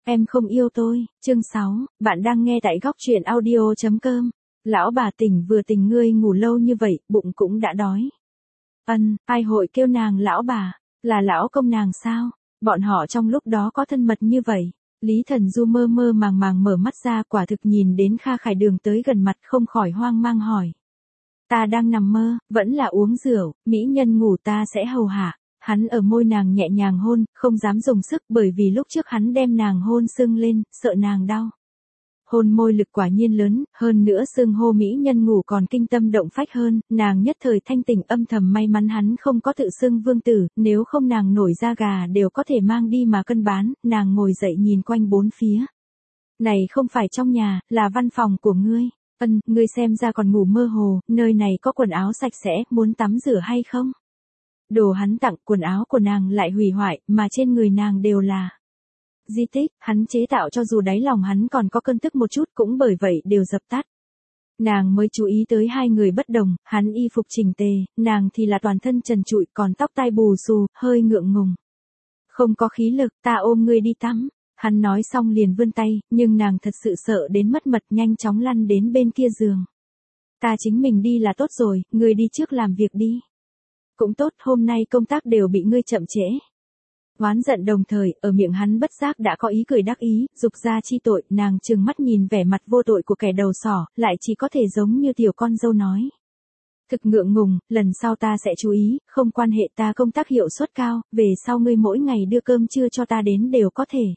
Em không yêu tôi, chương 6, bạn đang nghe tại góc truyện audio.com. Lão bà tỉnh vừa tỉnh ngươi ngủ lâu như vậy, bụng cũng đã đói. Ai hội kêu nàng lão bà, là lão công nàng sao? Bọn họ trong lúc đó có thân mật như vậy. Lý Thần Du mơ mơ màng màng mở mắt ra, quả thực nhìn đến Kha Khải Đường tới gần mặt không khỏi hoang mang hỏi. Ta đang nằm mơ, vẫn là uống rượu, mỹ nhân ngủ ta sẽ hầu hạ. Hắn ở môi nàng nhẹ nhàng hôn, không dám dùng sức bởi vì lúc trước hắn đem nàng hôn sưng lên, sợ nàng đau. Hôn môi lực quả nhiên lớn, hơn nữa xưng hô mỹ nhân ngủ còn kinh tâm động phách hơn, nàng nhất thời thanh tỉnh âm thầm may mắn hắn không có tự xưng vương tử, nếu không nàng nổi da gà đều có thể mang đi mà cân bán, nàng ngồi dậy nhìn quanh bốn phía. Này không phải trong nhà, là văn phòng của ngươi. Ngươi xem ra còn ngủ mơ hồ, nơi này có quần áo sạch sẽ, muốn tắm rửa hay không? Đồ hắn tặng, quần áo của nàng lại hủy hoại, mà trên người nàng đều là di tích, hắn chế tạo cho dù đáy lòng hắn còn có cơn tức một chút cũng bởi vậy đều dập tắt. Nàng mới chú ý tới hai người bất đồng, hắn y phục chỉnh tề, nàng thì là toàn thân trần trụi còn tóc tai bù xù, hơi ngượng ngùng. Không có khí lực, ta ôm ngươi đi tắm. Hắn nói xong liền vươn tay, nhưng nàng thật sự sợ đến mất mật nhanh chóng lăn đến bên kia giường. Ta chính mình đi là tốt rồi, ngươi đi trước làm việc đi. Cũng tốt, hôm nay công tác đều bị ngươi chậm trễ. Oán giận đồng thời, ở miệng hắn bất giác đã có ý cười đắc ý, dục ra chi tội, nàng trừng mắt nhìn vẻ mặt vô tội của kẻ đầu sỏ, lại chỉ có thể giống như tiểu con dâu nói. Thực ngượng ngùng, lần sau ta sẽ chú ý, không quan hệ ta công tác hiệu suất cao, về sau ngươi mỗi ngày đưa cơm trưa cho ta đến đều có thể.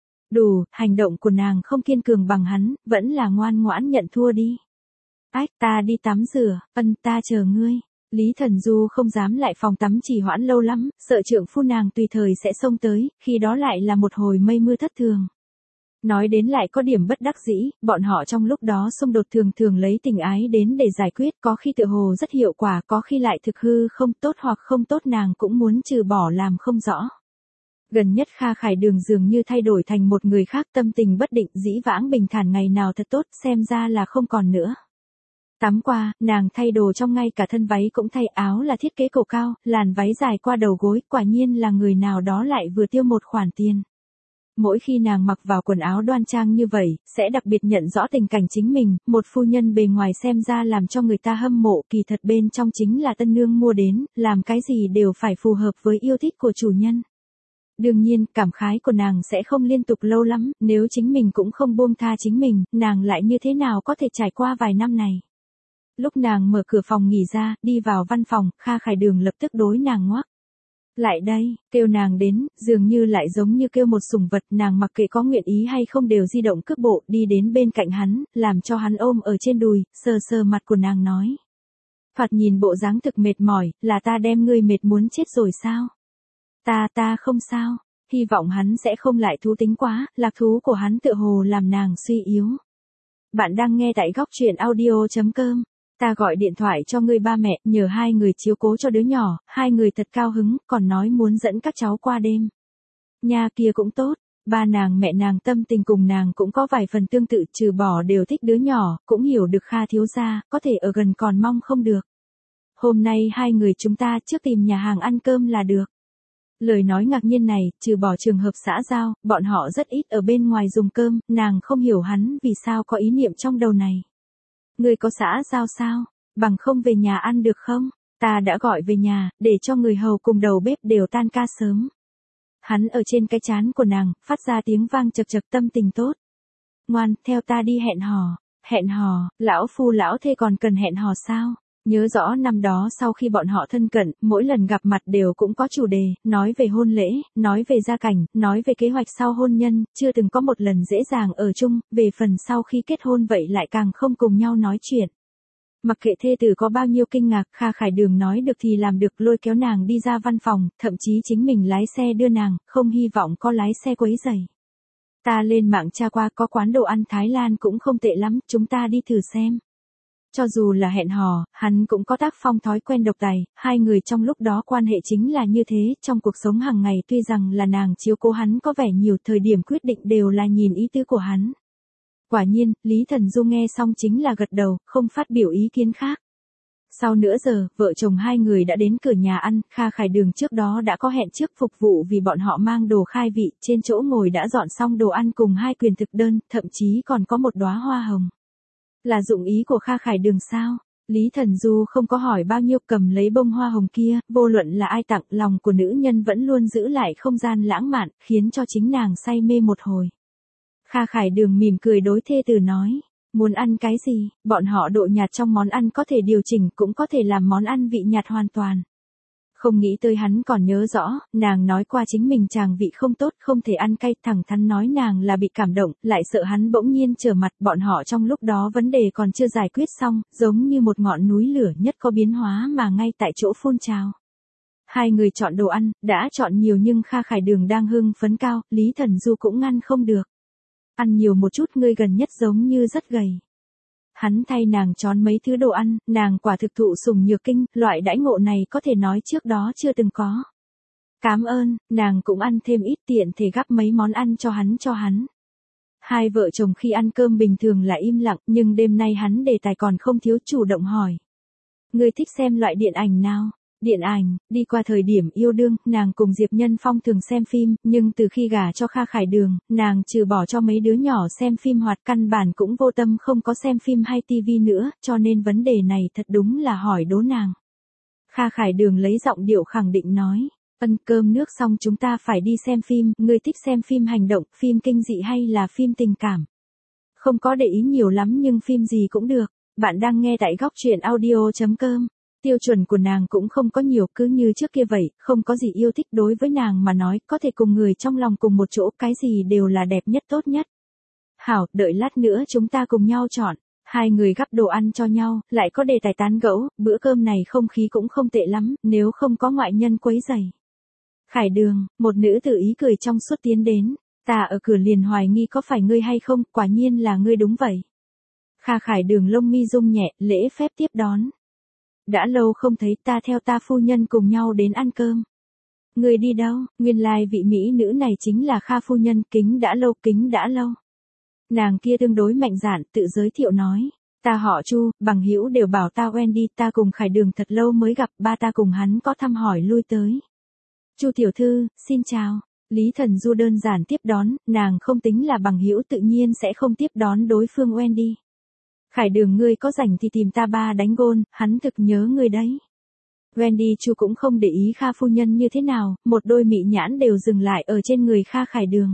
Đủ, hành động của nàng không kiên cường bằng hắn, vẫn là ngoan ngoãn nhận thua đi. Ách, ta đi tắm rửa, ta chờ ngươi. Lý Thần Du không dám lại phòng tắm trì hoãn lâu lắm, sợ trượng phu nàng tùy thời sẽ xông tới, khi đó lại là một hồi mây mưa thất thường. Nói đến lại có điểm bất đắc dĩ, bọn họ trong lúc đó xung đột thường thường lấy tình ái đến để giải quyết, có khi tựa hồ rất hiệu quả, có khi lại thực hư không tốt hoặc không tốt nàng cũng muốn trừ bỏ làm không rõ. Gần nhất Kha Khải Đường dường như thay đổi thành một người khác, tâm tình bất định, dĩ vãng bình thản ngày nào thật tốt, xem ra là không còn nữa. Tắm qua, nàng thay đồ trong, ngay cả thân váy cũng thay, áo là thiết kế cổ cao, làn váy dài qua đầu gối, quả nhiên là người nào đó lại vừa tiêu một khoản tiền. Mỗi khi nàng mặc vào quần áo đoan trang như vậy, sẽ đặc biệt nhận rõ tình cảnh chính mình, một phu nhân bề ngoài xem ra làm cho người ta hâm mộ, kỳ thật bên trong chính là tân nương mua đến, làm cái gì đều phải phù hợp với yêu thích của chủ nhân. Đương nhiên, cảm khái của nàng sẽ không liên tục lâu lắm, nếu chính mình cũng không buông tha chính mình, nàng lại như thế nào có thể trải qua vài năm này. Lúc nàng mở cửa phòng nghỉ ra, đi vào văn phòng, Kha Khải Đường lập tức đối nàng ngoắc. Lại đây, kêu nàng đến, dường như lại giống như kêu một sủng vật, nàng mặc kệ có nguyện ý hay không đều di động cước bộ, đi đến bên cạnh hắn, làm cho hắn ôm ở trên đùi, sờ sờ mặt của nàng nói. Thoạt nhìn bộ dáng thực mệt mỏi, là ta đem ngươi mệt muốn chết rồi sao? Ta không sao, hy vọng hắn sẽ không lại thú tính quá, lạc thú của hắn tựa hồ làm nàng suy yếu. Bạn đang nghe tại góc truyện audio.com. Ta gọi điện thoại cho ngươi ba mẹ, nhờ hai người chiếu cố cho đứa nhỏ, hai người thật cao hứng, còn nói muốn dẫn các cháu qua đêm. Nhà kia cũng tốt, ba nàng mẹ nàng tâm tình cùng nàng cũng có vài phần tương tự, trừ bỏ đều thích đứa nhỏ, cũng hiểu được Kha thiếu gia, có thể ở gần còn mong không được. Hôm nay hai người chúng ta trước tìm nhà hàng ăn cơm là được. Lời nói ngạc nhiên này, trừ bỏ trường hợp xã giao, bọn họ rất ít ở bên ngoài dùng cơm, nàng không hiểu hắn vì sao có ý niệm trong đầu này. Người có xã giao sao? Bằng không về nhà ăn được không? Ta đã gọi về nhà, để cho người hầu cùng đầu bếp đều tan ca sớm. Hắn ở trên cái trán của nàng, phát ra tiếng vang chật chật, tâm tình tốt. Ngoan, theo ta đi hẹn hò. Hẹn hò, lão phu lão thê còn cần hẹn hò sao? Nhớ rõ năm đó sau khi bọn họ thân cận, mỗi lần gặp mặt đều cũng có chủ đề, nói về hôn lễ, nói về gia cảnh, nói về kế hoạch sau hôn nhân, chưa từng có một lần dễ dàng ở chung, về phần sau khi kết hôn vậy lại càng không cùng nhau nói chuyện. Mặc kệ thê tử có bao nhiêu kinh ngạc, Kha Khải Đường nói được thì làm được, lôi kéo nàng đi ra văn phòng, thậm chí chính mình lái xe đưa nàng, không hy vọng có lái xe quấy rầy. Ta lên mạng tra qua, có quán đồ ăn Thái Lan cũng không tệ lắm, chúng ta đi thử xem. Cho dù là hẹn hò, hắn cũng có tác phong thói quen độc tài, hai người trong lúc đó quan hệ chính là như thế, trong cuộc sống hàng ngày tuy rằng là nàng chiếu cố hắn có vẻ nhiều, thời điểm quyết định đều là nhìn ý tứ của hắn. Quả nhiên, Lý Thần Du nghe xong chính là gật đầu, không phát biểu ý kiến khác. Sau nửa giờ, vợ chồng hai người đã đến cửa nhà ăn, Kha Khải Đường trước đó đã có hẹn trước phục vụ vì bọn họ mang đồ khai vị, trên chỗ ngồi đã dọn xong đồ ăn cùng 2 quyền thực đơn, thậm chí còn có một đóa hoa hồng. Là dụng ý của Kha Khải Đường sao? Lý Thần Du không có hỏi bao nhiêu, cầm lấy bông hoa hồng kia, vô luận là ai tặng, lòng của nữ nhân vẫn luôn giữ lại không gian lãng mạn, khiến cho chính nàng say mê một hồi. Kha Khải Đường mỉm cười đối thê tử nói, muốn ăn cái gì, bọn họ độ nhạt trong món ăn có thể điều chỉnh, cũng có thể làm món ăn vị nhạt hoàn toàn. Không nghĩ tới hắn còn nhớ rõ, nàng nói qua chính mình tràng vị không tốt, không thể ăn cay, thẳng thắn nói nàng là bị cảm động, lại sợ hắn bỗng nhiên trở mặt, bọn họ trong lúc đó vấn đề còn chưa giải quyết xong, giống như một ngọn núi lửa nhất có biến hóa mà ngay tại chỗ phun trào. Hai người chọn đồ ăn, đã chọn nhiều nhưng Kha Khải Đường đang hưng phấn cao, Lý Thần Du cũng ngăn không được. Ăn nhiều một chút, ngươi gần nhất giống như rất gầy. Hắn thay nàng chọn mấy thứ đồ ăn, nàng quả thực thụ sủng nhược kinh, loại đãi ngộ này có thể nói trước đó chưa từng có. Cảm ơn, nàng cũng ăn thêm ít, tiện thể gắp mấy món ăn cho hắn. Hai vợ chồng khi ăn cơm bình thường là im lặng, nhưng đêm nay hắn đề tài còn không thiếu, chủ động hỏi. Ngươi thích xem loại điện ảnh nào? Điện ảnh, đi qua thời điểm yêu đương, nàng cùng Diệp Nhân Phong thường xem phim, nhưng từ khi gả cho Kha Khải Đường, nàng trừ bỏ cho mấy đứa nhỏ xem phim hoạt, căn bản cũng vô tâm không có xem phim hay tivi nữa, cho nên vấn đề này thật đúng là hỏi đố nàng. Kha Khải Đường lấy giọng điệu khẳng định nói, cơm nước xong chúng ta phải đi xem phim, ngươi thích xem phim hành động, phim kinh dị hay là phim tình cảm? Không có để ý nhiều lắm nhưng phim gì cũng được. Bạn đang nghe tại góc truyện audio.com. Tiêu chuẩn của nàng cũng không có nhiều, cứ như trước kia vậy, không có gì yêu thích, đối với nàng mà nói, có thể cùng người trong lòng cùng một chỗ, cái gì đều là đẹp nhất tốt nhất. Hảo, đợi lát nữa chúng ta cùng nhau chọn. Hai người gắp đồ ăn cho nhau, lại có đề tài tán gẫu, bữa cơm này không khí cũng không tệ lắm, nếu không có ngoại nhân quấy rầy. Khải Đường, một nữ tử ý cười trong suốt tiến đến, ta ở cửa liền hoài nghi có phải ngươi hay không, quả nhiên là ngươi đúng vậy. Kha Khải Đường lông mi rung nhẹ, lễ phép tiếp đón. Đã lâu không thấy, ta theo ta phu nhân cùng nhau đến ăn cơm. Người đi đâu? Nguyên lai vị mỹ nữ này chính là Kha phu nhân, kính đã lâu. Nàng kia tương đối mạnh dạn, tự giới thiệu nói. Ta họ Chu, bằng hữu đều bảo ta Wendy, ta cùng Khải Đường thật lâu mới gặp, ba ta cùng hắn có thăm hỏi lui tới. Chu tiểu thư, xin chào. Lý Thần Du đơn giản tiếp đón, nàng không tính là bằng hữu tự nhiên sẽ không tiếp đón đối phương Wendy. Khải Đường, ngươi có rảnh thì tìm ta ba đánh gôn, hắn thực nhớ ngươi đấy. Wendy Chu cũng không để ý Kha phu nhân như thế nào, một đôi mị nhãn đều dừng lại ở trên người Kha Khải Đường.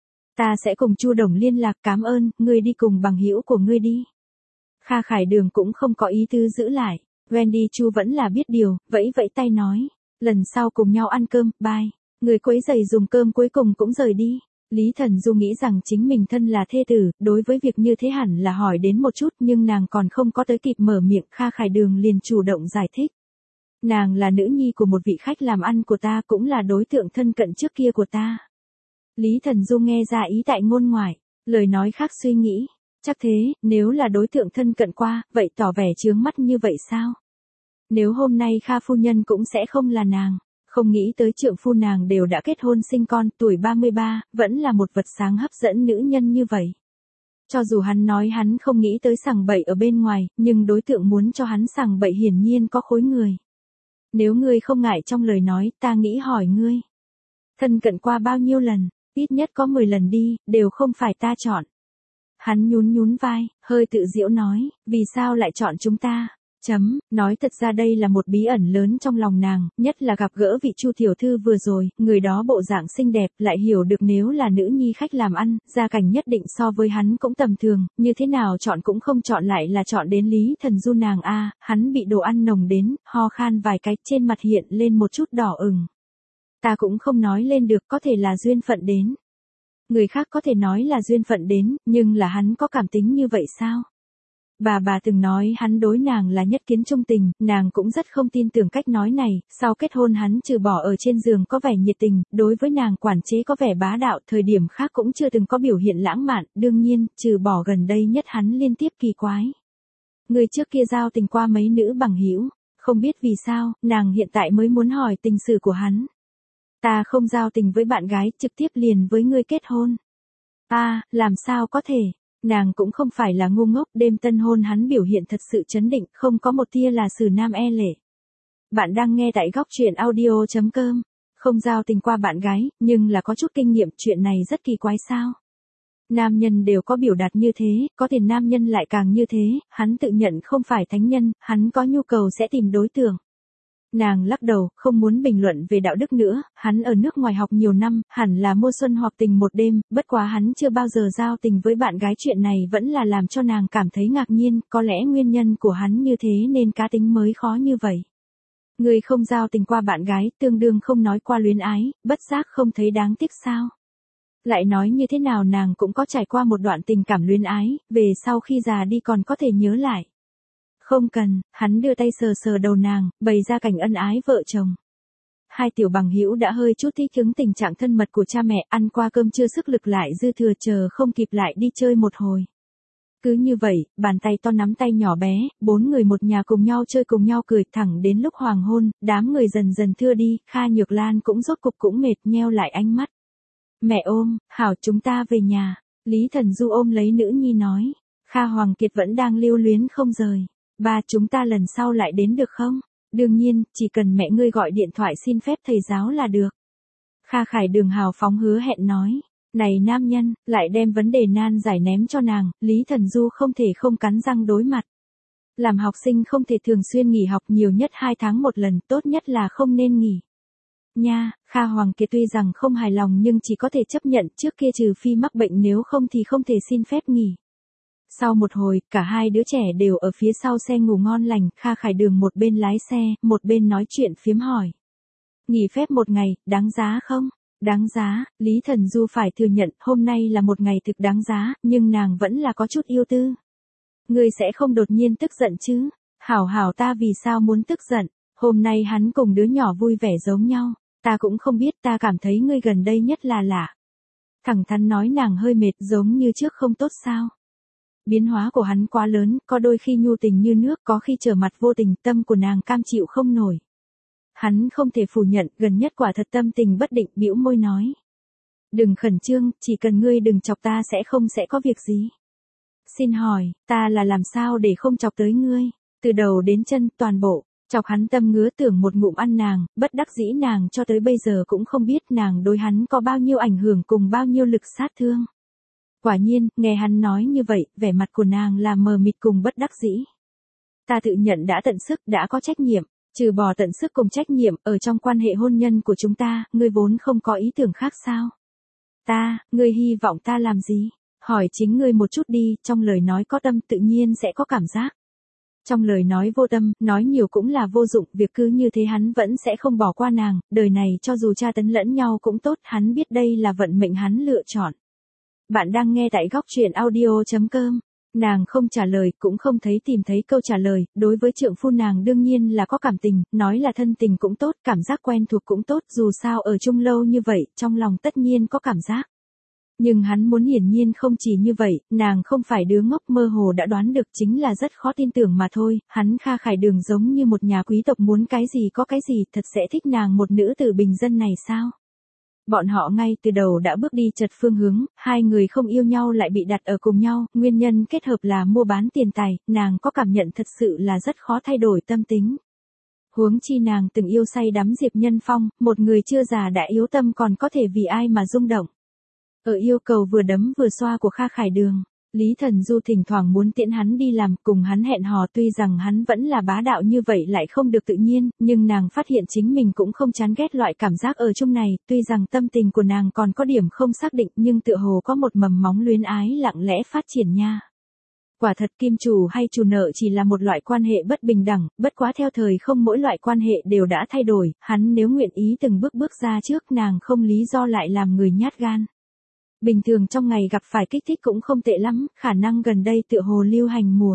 Ta sẽ cùng Chu đồng liên lạc, cảm ơn, ngươi đi cùng bằng hữu của ngươi đi. Kha Khải Đường cũng không có ý tứ giữ lại, Wendy Chu vẫn là biết điều, vẫy tay nói, lần sau cùng nhau ăn cơm, bye. Người quấy giày dùng cơm cuối cùng cũng rời đi. Lý Thần Du nghĩ rằng chính mình thân là thê tử, đối với việc như thế hẳn là hỏi đến một chút, nhưng nàng còn không có tới kịp mở miệng, Kha Khải Đường liền chủ động giải thích. Nàng là nữ nhi của một vị khách làm ăn của ta, cũng là đối tượng thân cận trước kia của ta. Lý Thần Du nghe ra ý tại ngôn ngoại, lời nói khác suy nghĩ. Chắc thế, nếu là đối tượng thân cận qua, vậy tỏ vẻ chướng mắt như vậy sao? Nếu hôm nay Kha phu nhân cũng sẽ không là nàng. Không nghĩ tới trượng phu nàng đều đã kết hôn sinh con, tuổi 33, vẫn là một vật sáng hấp dẫn nữ nhân như vậy. Cho dù hắn nói hắn không nghĩ tới sằng bậy ở bên ngoài, nhưng đối tượng muốn cho hắn sằng bậy hiển nhiên có khối người. Nếu ngươi không ngại trong lời nói, ta nghĩ hỏi ngươi. Thân cận qua bao nhiêu lần, ít nhất có 10 lần đi, đều không phải ta chọn. Hắn nhún vai, hơi tự giễu nói, vì sao lại chọn chúng ta? Nói thật ra đây là một bí ẩn lớn trong lòng nàng, nhất là gặp gỡ vị Chu tiểu thư vừa rồi, người đó bộ dạng xinh đẹp, lại hiểu được nếu là nữ nhi khách làm ăn, gia cảnh nhất định so với hắn cũng tầm thường, như thế nào chọn cũng không chọn lại là chọn đến Lý Thần Du nàng a. Hắn bị đồ ăn nồng đến, ho khan vài cái, trên mặt hiện lên một chút đỏ ửng. Ta cũng không nói lên được, có thể là duyên phận đến. Người khác có thể nói là duyên phận đến, nhưng là hắn có cảm tính như vậy sao? Bà từng nói hắn đối nàng là nhất kiến trung tình, nàng cũng rất không tin tưởng cách nói này, sau kết hôn hắn trừ bỏ ở trên giường có vẻ nhiệt tình, đối với nàng quản chế có vẻ bá đạo, thời điểm khác cũng chưa từng có biểu hiện lãng mạn, đương nhiên, trừ bỏ gần đây nhất hắn liên tiếp kỳ quái. Người trước kia giao tình qua mấy nữ bằng hữu, không biết vì sao, nàng hiện tại mới muốn hỏi tình sử của hắn. Ta không giao tình với bạn gái, trực tiếp liền với ngươi kết hôn. Làm sao có thể? Nàng cũng không phải là ngu ngốc, đêm tân hôn hắn biểu hiện thật sự trấn định, không có một tia là xử nam e lệ. Bạn đang nghe tại góc truyện audio.com. Không giao tình qua bạn gái, nhưng là có chút kinh nghiệm, chuyện này rất kỳ quái sao? Nam nhân đều có biểu đạt như thế, có tiền nam nhân lại càng như thế, hắn tự nhận không phải thánh nhân, hắn có nhu cầu sẽ tìm đối tượng. Nàng lắc đầu, không muốn bình luận về đạo đức nữa, hắn ở nước ngoài học nhiều năm, hẳn là mùa xuân hoặc tình một đêm, bất quá hắn chưa bao giờ giao tình với bạn gái, chuyện này vẫn là làm cho nàng cảm thấy ngạc nhiên, có lẽ nguyên nhân của hắn như thế nên cá tính mới khó như vậy. Người không giao tình qua bạn gái, tương đương không nói qua luyến ái, bất giác không thấy đáng tiếc sao? Lại nói như thế nào nàng cũng có trải qua một đoạn tình cảm luyến ái, về sau khi già đi còn có thể nhớ lại. Không cần, hắn đưa tay sờ sờ đầu nàng, bày ra cảnh ân ái vợ chồng. Hai tiểu bằng hữu đã hơi chút thích ứng tình trạng thân mật của cha mẹ, ăn qua cơm trưa sức lực lại dư thừa, chờ không kịp lại đi chơi một hồi. Cứ như vậy, bàn tay to nắm tay nhỏ bé, bốn người một nhà cùng nhau chơi cùng nhau cười, thẳng đến lúc hoàng hôn, đám người dần dần thưa đi, Kha Nhược Lan cũng rốt cục cũng mệt, nheo lại ánh mắt. Mẹ ôm, hảo chúng ta về nhà. Lý Thần Du ôm lấy nữ nhi nói. Kha Hoàng Kiệt vẫn đang lưu luyến không rời. Ba, chúng ta lần sau lại đến được không? Đương nhiên, chỉ cần mẹ ngươi gọi điện thoại xin phép thầy giáo là được. Kha Khải Đường hào phóng hứa hẹn nói. Này nam nhân, lại đem vấn đề nan giải ném cho nàng, Lý Thần Du không thể không cắn răng đối mặt. Làm học sinh không thể thường xuyên nghỉ học, nhiều nhất 2 tháng một lần, tốt nhất là không nên nghỉ. Nha, Kha Hoàng Kiệt tuy rằng không hài lòng nhưng chỉ có thể chấp nhận, trước kia trừ phi mắc bệnh nếu không thì không thể xin phép nghỉ. Sau một hồi, cả hai đứa trẻ đều ở phía sau xe ngủ ngon lành, Kha Khải Đường một bên lái xe, một bên nói chuyện phiếm hỏi. Nghỉ phép một ngày, đáng giá không? Đáng giá, Lý Thần Du phải thừa nhận, hôm nay là một ngày thực đáng giá, nhưng nàng vẫn là có chút yêu tư. Ngươi sẽ không đột nhiên tức giận chứ? Hảo hảo, ta vì sao muốn tức giận? Hôm nay hắn cùng đứa nhỏ vui vẻ giống nhau. Ta cũng không biết, ta cảm thấy ngươi gần đây nhất là lạ. Thẳng thắn nói, nàng hơi mệt, giống như trước không tốt sao? Biến hóa của hắn quá lớn, có đôi khi nhu tình như nước, có khi trở mặt vô tình, tâm của nàng cam chịu không nổi. Hắn không thể phủ nhận, gần nhất quả thật tâm tình bất định, bĩu môi nói. Đừng khẩn trương, chỉ cần ngươi đừng chọc ta sẽ có việc gì. Xin hỏi, ta là làm sao để không chọc tới ngươi? Từ đầu đến chân, toàn bộ. Chọc hắn tâm ngứa tưởng một ngụm ăn nàng, bất đắc dĩ nàng cho tới bây giờ cũng không biết nàng đối hắn có bao nhiêu ảnh hưởng cùng bao nhiêu lực sát thương. Quả nhiên, nghe hắn nói như vậy, vẻ mặt của nàng là mờ mịt cùng bất đắc dĩ. Ta tự nhận đã tận sức, đã có trách nhiệm, trừ bỏ tận sức cùng trách nhiệm, ở trong quan hệ hôn nhân của chúng ta, ngươi vốn không có ý tưởng khác sao? Ngươi hy vọng ta làm gì? Hỏi chính ngươi một chút đi, trong lời nói có tâm tự nhiên sẽ có cảm giác. Trong lời nói vô tâm, nói nhiều cũng là vô dụng, việc cứ như thế hắn vẫn sẽ không bỏ qua nàng, đời này cho dù tra tấn lẫn nhau cũng tốt, hắn biết đây là vận mệnh hắn lựa chọn. Bạn đang nghe tại góc truyện audio.com. Nàng không trả lời, cũng không thấy tìm thấy câu trả lời, đối với trượng phu nàng đương nhiên là có cảm tình, nói là thân tình cũng tốt, cảm giác quen thuộc cũng tốt, dù sao ở chung lâu như vậy, trong lòng tất nhiên có cảm giác. Nhưng hắn muốn hiển nhiên không chỉ như vậy, nàng không phải đứa ngốc, mơ hồ đã đoán được, chính là rất khó tin tưởng mà thôi, hắn Kha Khải Đường giống như một nhà quý tộc, muốn cái gì có cái gì, thật sẽ thích nàng một nữ tử bình dân này sao? Bọn họ ngay từ đầu đã bước đi chật phương hướng, hai người không yêu nhau lại bị đặt ở cùng nhau, nguyên nhân kết hợp là mua bán tiền tài, nàng có cảm nhận thật sự là rất khó thay đổi tâm tính. Huống chi nàng từng yêu say đắm Diệp Nhân Phong, một người chưa già đã yếu tâm còn có thể vì ai mà rung động. Ở yêu cầu vừa đấm vừa xoa của Kha Khải Đường, Lý Thần Du thỉnh thoảng muốn tiễn hắn đi làm, cùng hắn hẹn hò, tuy rằng hắn vẫn là bá đạo như vậy lại không được tự nhiên, nhưng nàng phát hiện chính mình cũng không chán ghét loại cảm giác ở chung này, tuy rằng tâm tình của nàng còn có điểm không xác định nhưng tựa hồ có một mầm móng luyến ái lặng lẽ phát triển nha. Quả thật kim chủ hay chủ nợ chỉ là một loại quan hệ bất bình đẳng, bất quá theo thời không mỗi loại quan hệ đều đã thay đổi, hắn nếu nguyện ý từng bước ra trước nàng không lý do lại làm người nhát gan. Bình thường trong ngày gặp phải kích thích cũng không tệ lắm, khả năng gần đây tựa hồ lưu hành mùa.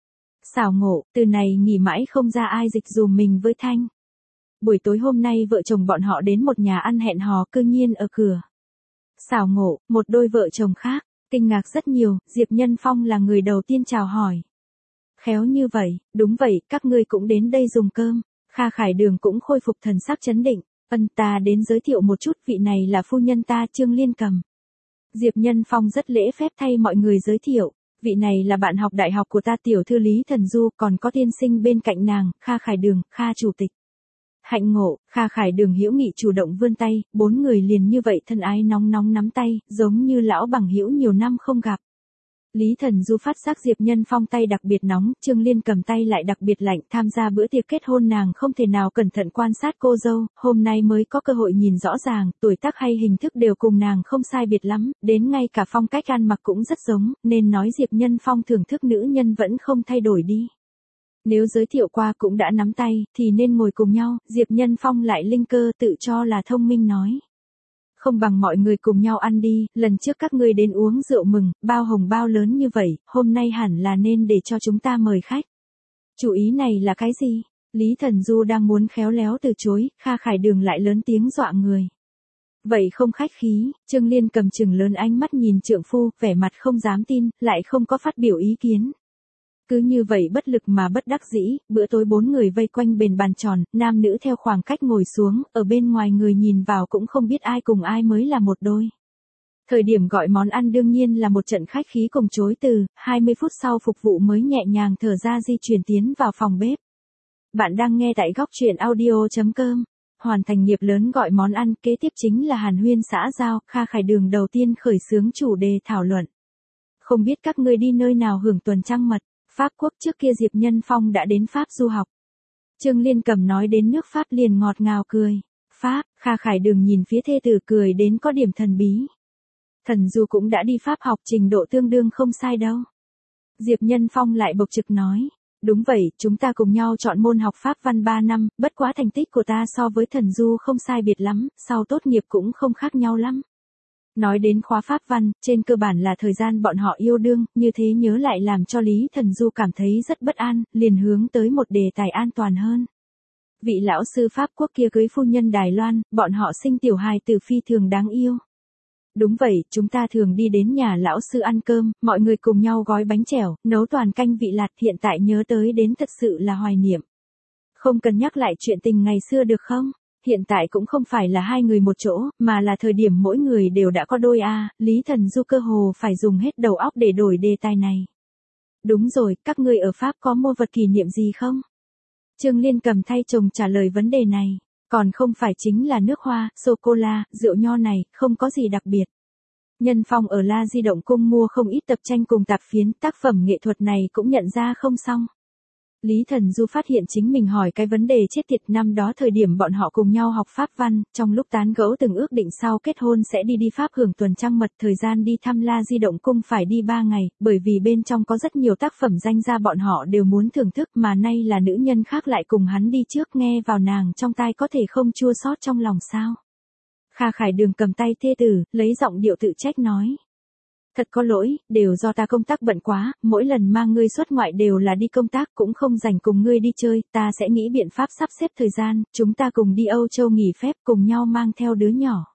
Xảo ngộ, từ này nghỉ mãi không ra ai dịch dùm mình với Thanh. Buổi tối hôm nay vợ chồng bọn họ đến một nhà ăn hẹn hò, cư nhiên ở cửa. Xảo ngộ, một đôi vợ chồng khác, kinh ngạc rất nhiều, Diệp Nhân Phong là người đầu tiên chào hỏi. Khéo như vậy, đúng vậy, các ngươi cũng đến đây dùng cơm. Kha Khải Đường cũng khôi phục thần sắc chấn định, ta đến giới thiệu một chút, vị này là phu nhân ta, Trương Liên Cầm. Diệp Nhân Phong rất lễ phép thay mọi người giới thiệu, vị này là bạn học đại học của ta tiểu thư Lý Thần Du, còn có tiên sinh bên cạnh nàng, Kha Khải Đường, Kha chủ tịch. Hạnh ngộ, Kha Khải Đường hữu nghị chủ động vươn tay, bốn người liền như vậy thân ái nóng nóng nắm tay, giống như lão bằng hữu nhiều năm không gặp. Lý Thần Du phát giác Diệp Nhân Phong tay đặc biệt nóng, Trương Liên cầm tay lại đặc biệt lạnh, tham gia bữa tiệc kết hôn nàng không thể nào cẩn thận quan sát cô dâu, hôm nay mới có cơ hội nhìn rõ ràng, tuổi tác hay hình thức đều cùng nàng không sai biệt lắm, đến ngay cả phong cách ăn mặc cũng rất giống, nên nói Diệp Nhân Phong thưởng thức nữ nhân vẫn không thay đổi đi. Nếu giới thiệu qua cũng đã nắm tay, thì nên ngồi cùng nhau, Diệp Nhân Phong lại linh cơ tự cho là thông minh nói. Không bằng mọi người cùng nhau ăn đi, lần trước các ngươi đến uống rượu mừng, bao hồng bao lớn như vậy, hôm nay hẳn là nên để cho chúng ta mời khách. Chủ ý này là cái gì? Lý Thần Du đang muốn khéo léo từ chối, Kha Khải Đường lại lớn tiếng dọa người. Vậy không khách khí, Trương Liên cầm chừng lớn ánh mắt nhìn trượng phu, vẻ mặt không dám tin, lại không có phát biểu ý kiến. Cứ như vậy bất lực mà bất đắc dĩ, bữa tối bốn người vây quanh bên bàn tròn, nam nữ theo khoảng cách ngồi xuống, ở bên ngoài người nhìn vào cũng không biết ai cùng ai mới là một đôi. Thời điểm gọi món ăn đương nhiên là một trận khách khí cùng chối từ, 20 phút sau phục vụ mới nhẹ nhàng thở ra di chuyển tiến vào phòng bếp. Bạn đang nghe tại góc truyện audio.com. Hoàn thành nghiệp lớn gọi món ăn, kế tiếp chính là hàn huyên xã giao, Kha Khải Đường đầu tiên khởi xướng chủ đề thảo luận. Không biết các ngươi đi nơi nào hưởng tuần trăng mật. Pháp Quốc trước kia Diệp Nhân Phong đã đến Pháp du học. Trương Liên cầm nói đến nước Pháp liền ngọt ngào cười. Pháp, Kha Khải Đường nhìn phía thê tử cười đến có điểm thần bí. Thần Du cũng đã đi Pháp học trình độ tương đương không sai đâu. Diệp Nhân Phong lại bộc trực nói. Đúng vậy, chúng ta cùng nhau chọn môn học Pháp văn 3 năm, bất quá thành tích của ta so với Thần Du không sai biệt lắm, sau tốt nghiệp cũng không khác nhau lắm. Nói đến khóa Pháp văn, trên cơ bản là thời gian bọn họ yêu đương, như thế nhớ lại làm cho Lý Thần Du cảm thấy rất bất an, liền hướng tới một đề tài an toàn hơn. Vị lão sư Pháp Quốc kia cưới phu nhân Đài Loan, bọn họ sinh tiểu hài tử phi thường đáng yêu. Đúng vậy, chúng ta thường đi đến nhà lão sư ăn cơm, mọi người cùng nhau gói bánh chèo, nấu toàn canh vị lạt, hiện tại nhớ tới đến thật sự là hoài niệm. Không cần nhắc lại chuyện tình ngày xưa được không? Hiện tại cũng không phải là hai người một chỗ, mà là thời điểm mỗi người đều đã có đôi a. Lý Thần Du cơ hồ phải dùng hết đầu óc để đổi đề tài này. Đúng rồi, các ngươi ở Pháp có mua vật kỷ niệm gì không? Trương Liên cầm thay chồng trả lời vấn đề này. Còn không phải chính là nước hoa, sô-cô-la, rượu nho này, không có gì đặc biệt. Nhân Phong ở La Di Động Cung mua không ít tập tranh cùng tạp phiến, tác phẩm nghệ thuật này cũng nhận ra không xong. Lý Thần Du phát hiện chính mình hỏi cái vấn đề chết tiệt, năm đó thời điểm bọn họ cùng nhau học Pháp văn, trong lúc tán gẫu từng ước định sau kết hôn sẽ đi Pháp hưởng tuần trăng mật, thời gian đi thăm La Di Động Cung phải đi 3 ngày, bởi vì bên trong có rất nhiều tác phẩm danh gia bọn họ đều muốn thưởng thức, mà nay là nữ nhân khác lại cùng hắn đi trước, nghe vào nàng trong tai có thể không chua xót trong lòng sao. Kha Khải Đường cầm tay thê tử, lấy giọng điệu tự trách nói. Thật có lỗi, đều do ta công tác bận quá, mỗi lần mang ngươi xuất ngoại đều là đi công tác, cũng không rảnh cùng ngươi đi chơi, ta sẽ nghĩ biện pháp sắp xếp thời gian, chúng ta cùng đi Âu Châu nghỉ phép, cùng nhau mang theo đứa nhỏ.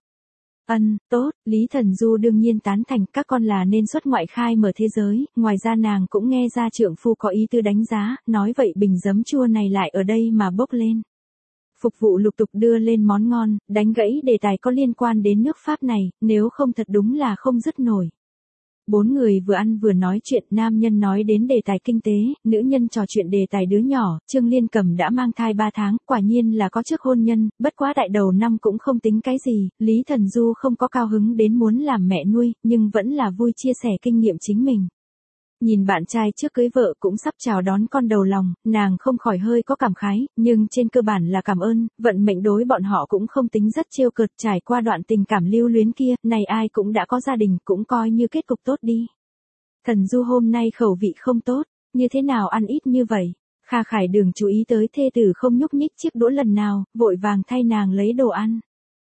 Tốt, Lý Thần Du đương nhiên tán thành, các con là nên xuất ngoại khai mở thế giới, ngoài ra nàng cũng nghe ra trượng phu có ý tư đánh giá, nói vậy bình giấm chua này lại ở đây mà bốc lên. Phục vụ lục tục đưa lên món ngon, đánh gãy đề tài có liên quan đến nước Pháp này, nếu không thật đúng là không dứt nổi. Bốn người vừa ăn vừa nói chuyện, nam nhân nói đến đề tài kinh tế, nữ nhân trò chuyện đề tài đứa nhỏ, Trương Liên cầm đã mang thai 3 tháng, quả nhiên là có trước hôn nhân, bất quá đại đầu năm cũng không tính cái gì, Lý Thần Du không có cao hứng đến muốn làm mẹ nuôi, nhưng vẫn là vui chia sẻ kinh nghiệm chính mình. Nhìn bạn trai trước cưới vợ cũng sắp chào đón con đầu lòng, nàng không khỏi hơi có cảm khái, nhưng trên cơ bản là cảm ơn, vận mệnh đối bọn họ cũng không tính rất trêu cợt, trải qua đoạn tình cảm lưu luyến kia, này ai cũng đã có gia đình, cũng coi như kết cục tốt đi. Thần Du hôm nay khẩu vị không tốt, như thế nào ăn ít như vậy? Kha Khải Đường chú ý tới thê tử không nhúc nhích chiếc đũa lần nào, vội vàng thay nàng lấy đồ ăn.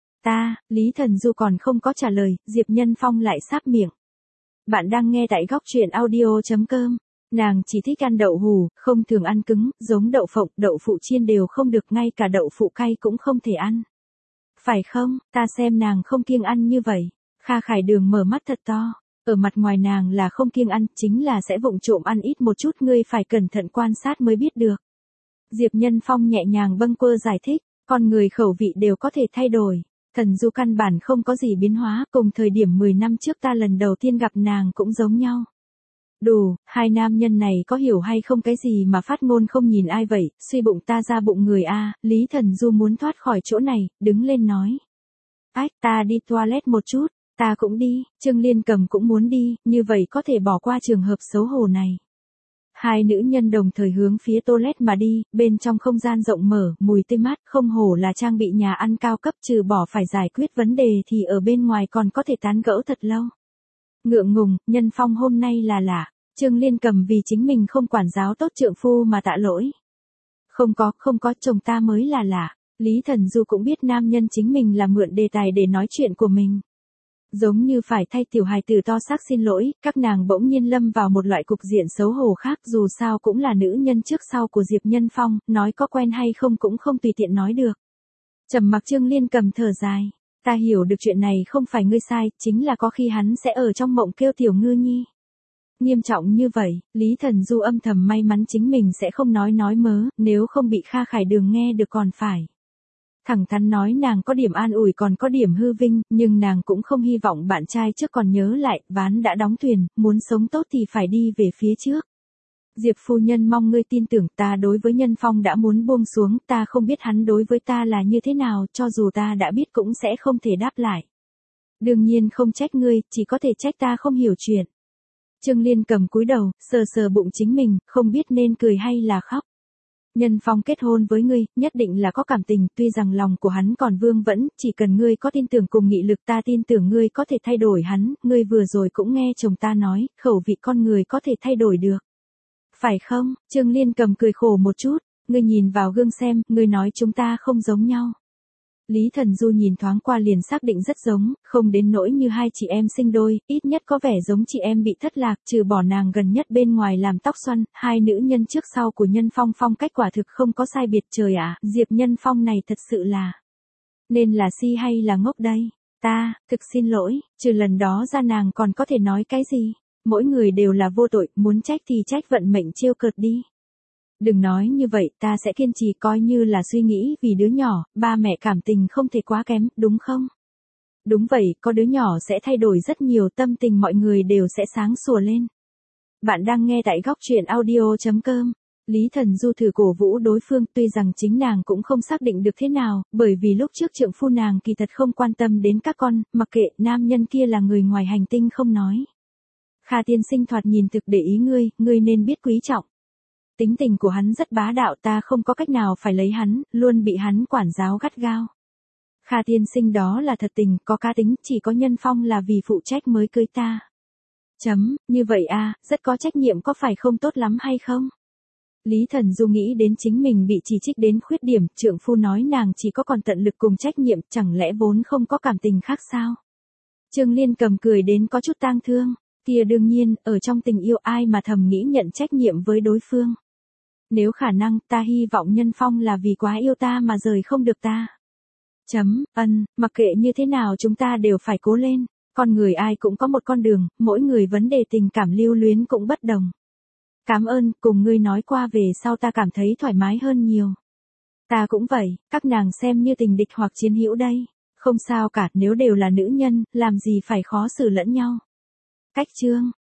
Lý Thần Du còn không có trả lời, Diệp Nhân Phong lại sáp miệng. Bạn đang nghe tại góc truyện audio.com. Nàng chỉ thích ăn đậu hù, không thường ăn cứng, giống đậu phộng, đậu phụ chiên đều không được, ngay cả đậu phụ cay cũng không thể ăn. Phải không, ta xem nàng không kiêng ăn như vậy. Kha Khải Đường mở mắt thật to. Ở mặt ngoài nàng là không kiêng ăn, chính là sẽ vụng trộm ăn ít một chút, ngươi phải cẩn thận quan sát mới biết được. Diệp Nhân Phong nhẹ nhàng bâng quơ giải thích, con người khẩu vị đều có thể thay đổi. Thần Du căn bản không có gì biến hóa, cùng thời điểm 10 năm trước ta lần đầu tiên gặp nàng cũng giống nhau. Đủ, hai nam nhân này có hiểu hay không cái gì mà phát ngôn không nhìn ai vậy, suy bụng ta ra bụng người a. Lý Thần Du muốn thoát khỏi chỗ này, đứng lên nói. Ách, ta đi toilet một chút, ta cũng đi, Trương Liên Cầm cũng muốn đi, như vậy có thể bỏ qua trường hợp xấu hổ này. Hai nữ nhân đồng thời hướng phía toilet mà đi, bên trong không gian rộng mở, mùi tươi mát, không hổ là trang bị nhà ăn cao cấp, trừ bỏ phải giải quyết vấn đề thì ở bên ngoài còn có thể tán gẫu thật lâu. Ngượng ngùng, Nhân Phong hôm nay là lạ, Trương Liên Cầm vì chính mình không quản giáo tốt trượng phu mà tạ lỗi. Không có, chồng ta mới là lạ. Lý Thần Du cũng biết nam nhân chính mình là mượn đề tài để nói chuyện của mình. Giống như phải thay tiểu hài tử to xác xin lỗi, các nàng bỗng nhiên lâm vào một loại cục diện xấu hổ khác, dù sao cũng là nữ nhân trước sau của Diệp Nhân Phong, nói có quen hay không cũng không tùy tiện nói được. Trầm mặc Trương Liên Cầm thở dài, ta hiểu được chuyện này không phải ngươi sai, chính là có khi hắn sẽ ở trong mộng kêu tiểu ngư nhi. Nghiêm trọng như vậy, Lý Thần Du âm thầm may mắn chính mình sẽ không nói mớ, nếu không bị Kha Khải Đường nghe được còn phải. Thẳng thắn nói nàng có điểm an ủi còn có điểm hư vinh, nhưng nàng cũng không hy vọng bạn trai trước còn nhớ lại, ván đã đóng thuyền, muốn sống tốt thì phải đi về phía trước. Diệp phu nhân mong ngươi tin tưởng ta đối với Nhân Phong đã muốn buông xuống, ta không biết hắn đối với ta là như thế nào, cho dù ta đã biết cũng sẽ không thể đáp lại. Đương nhiên không trách ngươi, chỉ có thể trách ta không hiểu chuyện. Trương Liên Cầm cúi đầu, sờ sờ bụng chính mình, không biết nên cười hay là khóc. Nhân Phong kết hôn với ngươi, nhất định là có cảm tình, tuy rằng lòng của hắn còn vương vẫn, chỉ cần ngươi có tin tưởng cùng nghị lực ta tin tưởng ngươi có thể thay đổi hắn, ngươi vừa rồi cũng nghe chồng ta nói, khẩu vị con người có thể thay đổi được. Phải không? Trương Liên Cầm cười khổ một chút, ngươi nhìn vào gương xem, ngươi nói chúng ta không giống nhau. Lý Thần Du nhìn thoáng qua liền xác định rất giống, không đến nỗi như hai chị em sinh đôi, ít nhất có vẻ giống chị em bị thất lạc, trừ bỏ nàng gần nhất bên ngoài làm tóc xoăn, hai nữ nhân trước sau của Nhân Phong phong cách quả thực không có sai biệt. Trời ạ, Diệp Nhân Phong này thật sự là, nên là si hay là ngốc đây? Ta, thực xin lỗi, trừ lần đó ra nàng còn có thể nói cái gì? Mỗi người đều là vô tội, muốn trách thì trách vận mệnh trêu cợt đi. Đừng nói như vậy, ta sẽ kiên trì, coi như là suy nghĩ vì đứa nhỏ, ba mẹ cảm tình không thể quá kém, đúng không? Đúng vậy, có đứa nhỏ sẽ thay đổi rất nhiều, tâm tình mọi người đều sẽ sáng sủa lên. Bạn đang nghe tại góc truyện audio.com. Lý Thần Du thử cổ vũ đối phương, tuy rằng chính nàng cũng không xác định được thế nào, bởi vì lúc trước trượng phu nàng kỳ thật không quan tâm đến các con, mặc kệ nam nhân kia là người ngoài hành tinh không nói. Kha tiên sinh thoạt nhìn thực để ý ngươi nên biết quý trọng. Tính tình của hắn rất bá đạo, ta không có cách nào phải lấy hắn, luôn bị hắn quản giáo gắt gao. Kha tiên sinh đó là thật tình, có cá tính, chỉ có Nhân Phong là vì phụ trách mới cưới ta. Như vậy a, rất có trách nhiệm có phải không tốt lắm hay không? Lý Thần Du nghĩ đến chính mình bị chỉ trích đến khuyết điểm, trượng phu nói nàng chỉ có còn tận lực cùng trách nhiệm, chẳng lẽ vốn không có cảm tình khác sao? Trương Liên Cầm cười đến có chút tang thương, kia đương nhiên, ở trong tình yêu ai mà thầm nghĩ nhận trách nhiệm với đối phương. Nếu khả năng, ta hy vọng Nhân Phong là vì quá yêu ta mà rời không được ta. Mặc kệ như thế nào chúng ta đều phải cố lên, con người ai cũng có một con đường, mỗi người vấn đề tình cảm lưu luyến cũng bất đồng. Cảm ơn, cùng ngươi nói qua về sau ta cảm thấy thoải mái hơn nhiều. Ta cũng vậy, các nàng xem như tình địch hoặc chiến hữu đây. Không sao cả, nếu đều là nữ nhân, làm gì phải khó xử lẫn nhau. Cách chương.